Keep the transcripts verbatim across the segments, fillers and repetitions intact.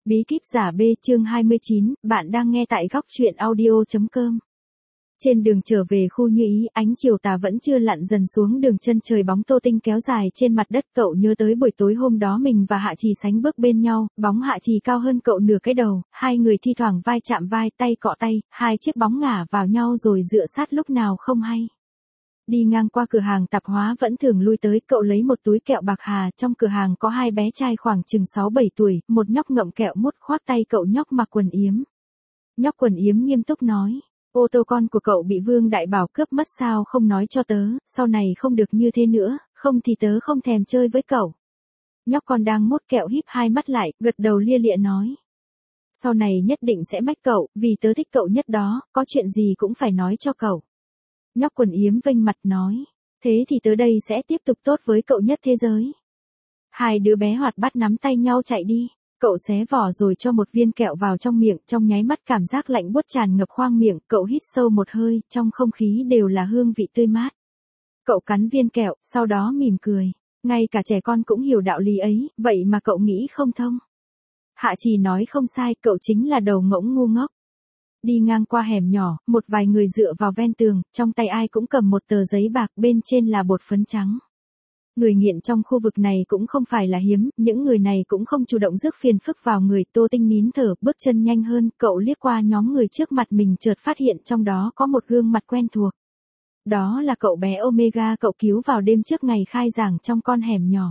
Bí kíp giả B chương hai mươi chín, bạn đang nghe tại góc truyện audio.com. Trên đường trở về khu Như Ý, ánh chiều tà vẫn chưa lặn dần xuống đường chân trời, bóng Tô Tinh kéo dài trên mặt đất. Cậu nhớ tới buổi tối hôm đó mình và Hạ Trì sánh bước bên nhau, bóng Hạ Trì cao hơn cậu nửa cái đầu, hai người thi thoảng vai chạm vai, tay cọ tay, hai chiếc bóng ngả vào nhau rồi dựa sát lúc nào không hay. Đi ngang qua cửa hàng tạp hóa vẫn thường lui tới, cậu lấy một túi kẹo bạc hà, trong cửa hàng có hai bé trai khoảng chừng sáu bảy tuổi, một nhóc ngậm kẹo mút khoác tay cậu, nhóc mặc quần yếm. Nhóc quần yếm nghiêm túc nói, ô tô con của cậu bị Vương Đại Bảo cướp mất, sao không nói cho tớ, sau này không được như thế nữa, không thì tớ không thèm chơi với cậu. Nhóc con đang mút kẹo híp hai mắt lại, gật đầu lia lịa nói. Sau này nhất định sẽ mách cậu, vì tớ thích cậu nhất đó, có chuyện gì cũng phải nói cho cậu. Nhóc quần yếm vênh mặt nói, thế thì tớ đây sẽ tiếp tục tốt với cậu nhất thế giới. Hai đứa bé hoạt bát nắm tay nhau chạy đi, cậu xé vỏ rồi cho một viên kẹo vào trong miệng, trong nháy mắt cảm giác lạnh buốt tràn ngập khoang miệng, cậu hít sâu một hơi, trong không khí đều là hương vị tươi mát. Cậu cắn viên kẹo, sau đó mỉm cười, ngay cả trẻ con cũng hiểu đạo lý ấy, vậy mà cậu nghĩ không thông. Hạ Trì nói không sai, cậu chính là đầu ngỗng ngu ngốc. Đi ngang qua hẻm nhỏ, một vài người dựa vào ven tường, trong tay ai cũng cầm một tờ giấy bạc, bên trên là bột phấn trắng. Người nghiện trong khu vực này cũng không phải là hiếm, những người này cũng không chủ động rước phiền phức vào người. Tô Tinh nín thở, bước chân nhanh hơn, cậu liếc qua nhóm người trước mặt mình, chợt phát hiện trong đó có một gương mặt quen thuộc. Đó là cậu bé Omega cậu cứu vào đêm trước ngày khai giảng trong con hẻm nhỏ.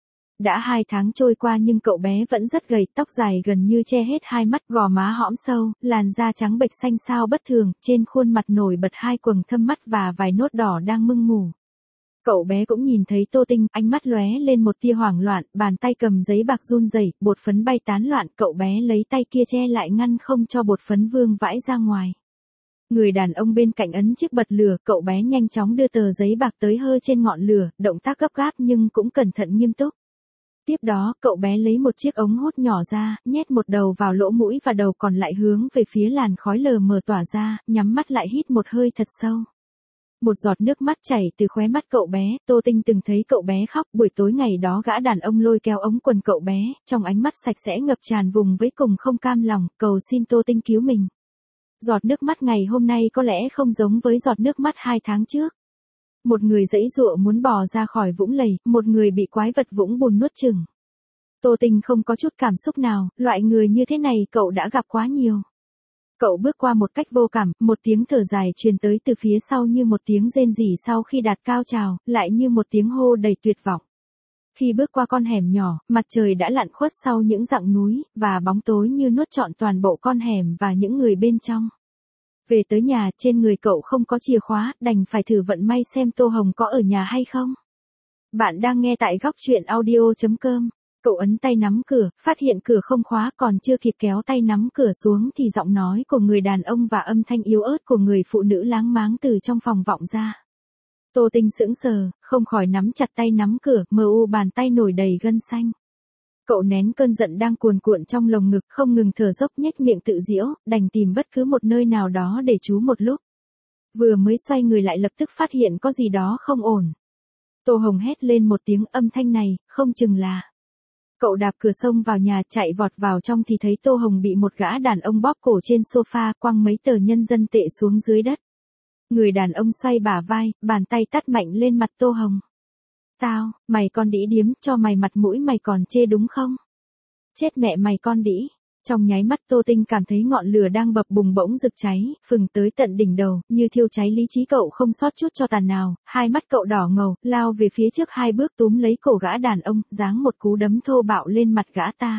Đã hai tháng trôi qua nhưng cậu bé vẫn rất gầy, tóc dài gần như che hết hai mắt, gò má hõm sâu, làn da trắng bệch xanh xao bất thường, trên khuôn mặt nổi bật hai quầng thâm mắt và vài nốt đỏ đang mưng mủ. Cậu bé cũng nhìn thấy Tô Tinh, ánh mắt lóe lên một tia hoảng loạn, bàn tay cầm giấy bạc run rẩy, bột phấn bay tán loạn, cậu bé lấy tay kia che lại ngăn không cho bột phấn vương vãi ra ngoài. Người đàn ông bên cạnh ấn chiếc bật lửa, cậu bé nhanh chóng đưa tờ giấy bạc tới hơ trên ngọn lửa, động tác gấp gáp nhưng cũng cẩn thận nghiêm túc. Tiếp đó, cậu bé lấy một chiếc ống hút nhỏ ra, nhét một đầu vào lỗ mũi và đầu còn lại hướng về phía làn khói lờ mờ tỏa ra, nhắm mắt lại hít một hơi thật sâu. Một giọt nước mắt chảy từ khóe mắt cậu bé. Tô Tinh từng thấy cậu bé khóc, buổi tối ngày đó gã đàn ông lôi kéo ống quần cậu bé, trong ánh mắt sạch sẽ ngập tràn vùng với cùng không cam lòng, cầu xin Tô Tinh cứu mình. Giọt nước mắt ngày hôm nay có lẽ không giống với giọt nước mắt hai tháng trước. Một người giãy giụa muốn bò ra khỏi vũng lầy, một người bị quái vật vũng bùn nuốt chửng. Tô Tinh không có chút cảm xúc nào, loại người như thế này cậu đã gặp quá nhiều. Cậu bước qua một cách vô cảm, một tiếng thở dài truyền tới từ phía sau như một tiếng rên rỉ sau khi đạt cao trào, lại như một tiếng hô đầy tuyệt vọng. Khi bước qua con hẻm nhỏ, mặt trời đã lặn khuất sau những dặng núi, và bóng tối như nuốt trọn toàn bộ con hẻm và những người bên trong. Về tới nhà, trên người cậu không có chìa khóa, đành phải thử vận may xem Tô Hồng có ở nhà hay không. Bạn đang nghe tại góc truyện audio.com. Cậu ấn tay nắm cửa, phát hiện cửa không khóa, còn chưa kịp kéo tay nắm cửa xuống thì giọng nói của người đàn ông và âm thanh yếu ớt của người phụ nữ láng máng từ trong phòng vọng ra. Tô Tinh sững sờ, không khỏi nắm chặt tay nắm cửa, mờ u bàn tay nổi đầy gân xanh. Cậu nén cơn giận đang cuồn cuộn trong lồng ngực, không ngừng thở dốc nhếch miệng tự giễu, đành tìm bất cứ một nơi nào đó để trú một lúc. Vừa mới xoay người lại lập tức phát hiện có gì đó không ổn. Tô Hồng hét lên một tiếng, âm thanh này, không chừng là... Cậu đạp cửa xông vào nhà, chạy vọt vào trong thì thấy Tô Hồng bị một gã đàn ông bóp cổ trên sofa, quăng mấy tờ nhân dân tệ xuống dưới đất. Người đàn ông xoay bả vai, bàn tay tát mạnh lên mặt Tô Hồng. Tao, mày con đĩ điếm, cho mày mặt mũi mày còn chê đúng không? Chết mẹ mày con đĩ. Trong nháy mắt Tô Tinh cảm thấy ngọn lửa đang bập bùng bỗng rực cháy, phừng tới tận đỉnh đầu, như thiêu cháy lý trí cậu không sót chút cho tàn nào, hai mắt cậu đỏ ngầu, lao về phía trước hai bước túm lấy cổ gã đàn ông, giáng một cú đấm thô bạo lên mặt gã ta.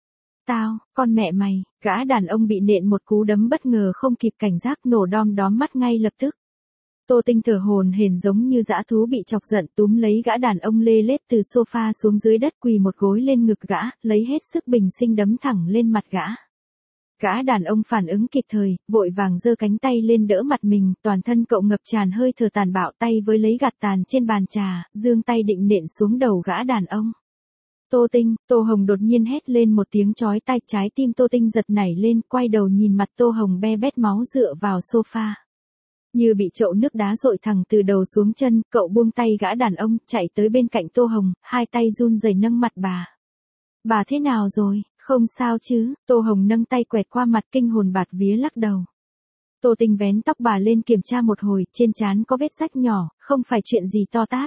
Tao, con mẹ mày, gã đàn ông bị nện một cú đấm bất ngờ không kịp cảnh giác, nổ đom đóm mắt ngay lập tức. Tô Tinh thở hổn hển giống như dã thú bị chọc giận, túm lấy gã đàn ông lê lết từ sofa xuống dưới đất, quỳ một gối lên ngực gã, lấy hết sức bình sinh đấm thẳng lên mặt gã. Gã đàn ông phản ứng kịp thời, vội vàng giơ cánh tay lên đỡ mặt mình, toàn thân cậu ngập tràn hơi thở tàn bạo, tay với lấy gạt tàn trên bàn trà, giương tay định nện xuống đầu gã đàn ông. Tô Tinh, Tô Hồng đột nhiên hét lên một tiếng chói tai, trái tim Tô Tinh giật nảy lên, quay đầu nhìn mặt Tô Hồng be bét máu dựa vào sofa. Như bị chậu nước đá dội thẳng từ đầu xuống chân, cậu buông tay gã đàn ông, chạy tới bên cạnh Tô Hồng, hai tay run rẩy nâng mặt bà. Bà thế nào rồi, Không sao chứ, Tô Hồng nâng tay quẹt qua mặt kinh hồn bạt vía lắc đầu. Tô Tinh vén tóc bà lên kiểm tra một hồi, trên trán có vết rách nhỏ, không phải chuyện gì to tát.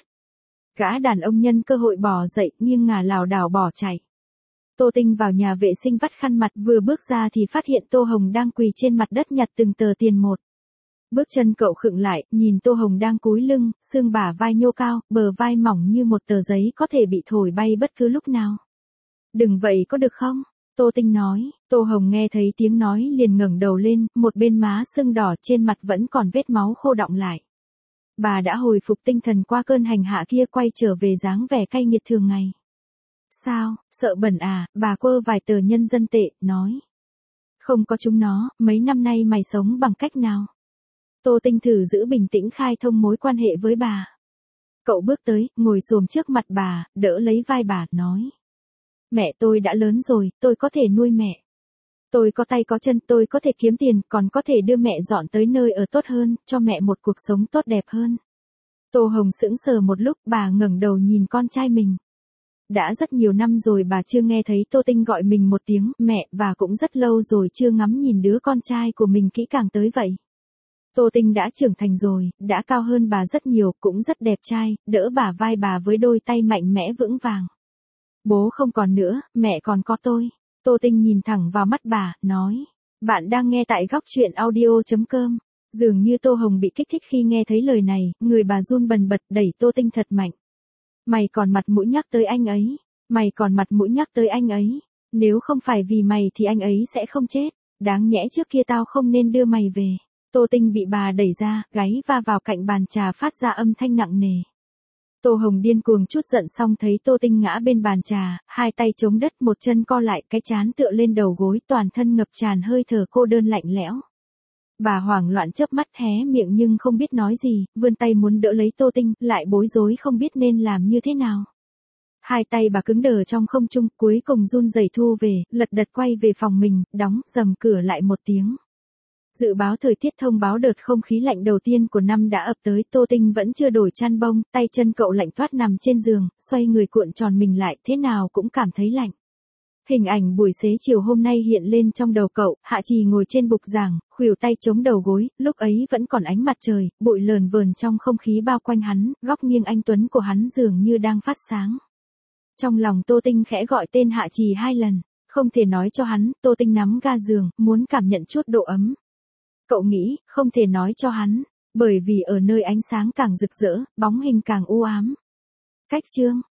Gã đàn ông nhân cơ hội bò dậy, nghiêng ngả lảo đảo bỏ chạy. Tô Tinh vào nhà vệ sinh vắt khăn mặt, vừa bước ra thì phát hiện Tô Hồng đang quỳ trên mặt đất nhặt từng tờ tiền một. Bước chân cậu khựng lại, nhìn Tô Hồng đang cúi lưng, xương bả vai nhô cao, bờ vai mỏng như một tờ giấy có thể bị thổi bay bất cứ lúc nào. Đừng vậy có được không? Tô Tinh nói. Tô Hồng nghe thấy tiếng nói liền ngẩng đầu lên, một bên má sưng đỏ, trên mặt vẫn còn vết máu khô đọng lại. Bà đã hồi phục tinh thần qua cơn hành hạ kia, quay trở về dáng vẻ cay nghiệt thường ngày. Sao, sợ bẩn à? Bà quơ vài tờ nhân dân tệ, nói. Không có chúng nó, mấy năm nay mày sống bằng cách nào? Tô Tinh thử giữ bình tĩnh khai thông mối quan hệ với bà. Cậu bước tới, ngồi xổm trước mặt bà, đỡ lấy vai bà, nói. Mẹ tôi đã lớn rồi, tôi có thể nuôi mẹ. Tôi có tay có chân, tôi có thể kiếm tiền, còn có thể đưa mẹ dọn tới nơi ở tốt hơn, cho mẹ một cuộc sống tốt đẹp hơn. Tô Hồng sững sờ một lúc, bà ngẩng đầu nhìn con trai mình. Đã rất nhiều năm rồi bà chưa nghe thấy Tô Tinh gọi mình một tiếng mẹ, và cũng rất lâu rồi chưa ngắm nhìn đứa con trai của mình kỹ càng tới vậy. Tô Tinh đã trưởng thành rồi, đã cao hơn bà rất nhiều, cũng rất đẹp trai, đỡ bả vai bà với đôi tay mạnh mẽ vững vàng. Bố không còn nữa, mẹ còn có tôi. Tô Tinh nhìn thẳng vào mắt bà, nói. Bạn đang nghe tại góc truyện audio chấm com. Dường như Tô Hồng bị kích thích khi nghe thấy lời này, người bà run bần bật, đẩy Tô Tinh thật mạnh. Mày còn mặt mũi nhắc tới anh ấy. Mày còn mặt mũi nhắc tới anh ấy. Nếu không phải vì mày thì anh ấy sẽ không chết. Đáng nhẽ trước kia tao không nên đưa mày về. Tô Tinh bị bà đẩy ra, gáy va vào cạnh bàn trà phát ra âm thanh nặng nề. Tô Hồng điên cuồng chút giận xong thấy Tô Tinh ngã bên bàn trà, hai tay chống đất, một chân co lại, cái trán tựa lên đầu gối, toàn thân ngập tràn hơi thở cô đơn lạnh lẽo. Bà hoảng loạn chớp mắt, hé miệng nhưng không biết nói gì, vươn tay muốn đỡ lấy Tô Tinh, lại bối rối không biết nên làm như thế nào. Hai tay bà cứng đờ trong không trung, cuối cùng run rẩy thu về, lật đật quay về phòng mình, đóng rầm cửa lại một tiếng. Dự báo thời tiết thông báo đợt không khí lạnh đầu tiên của năm đã ập tới, Tô Tinh vẫn chưa đổi chăn bông, tay chân cậu lạnh toát nằm trên giường, xoay người cuộn tròn mình lại, thế nào cũng cảm thấy lạnh. Hình ảnh buổi xế chiều hôm nay hiện lên trong đầu cậu, Hạ Trì ngồi trên bục giảng, khuỷu tay chống đầu gối, lúc ấy vẫn còn ánh mặt trời, bụi lờn vờn trong không khí bao quanh hắn, góc nghiêng anh tuấn của hắn dường như đang phát sáng. Trong lòng Tô Tinh khẽ gọi tên Hạ Trì hai lần, không thể nói cho hắn, Tô Tinh nắm ga giường, muốn cảm nhận chút độ ấm. Cậu nghĩ, không thể nói cho hắn, bởi vì ở nơi ánh sáng càng rực rỡ, bóng hình càng u ám. Cách chương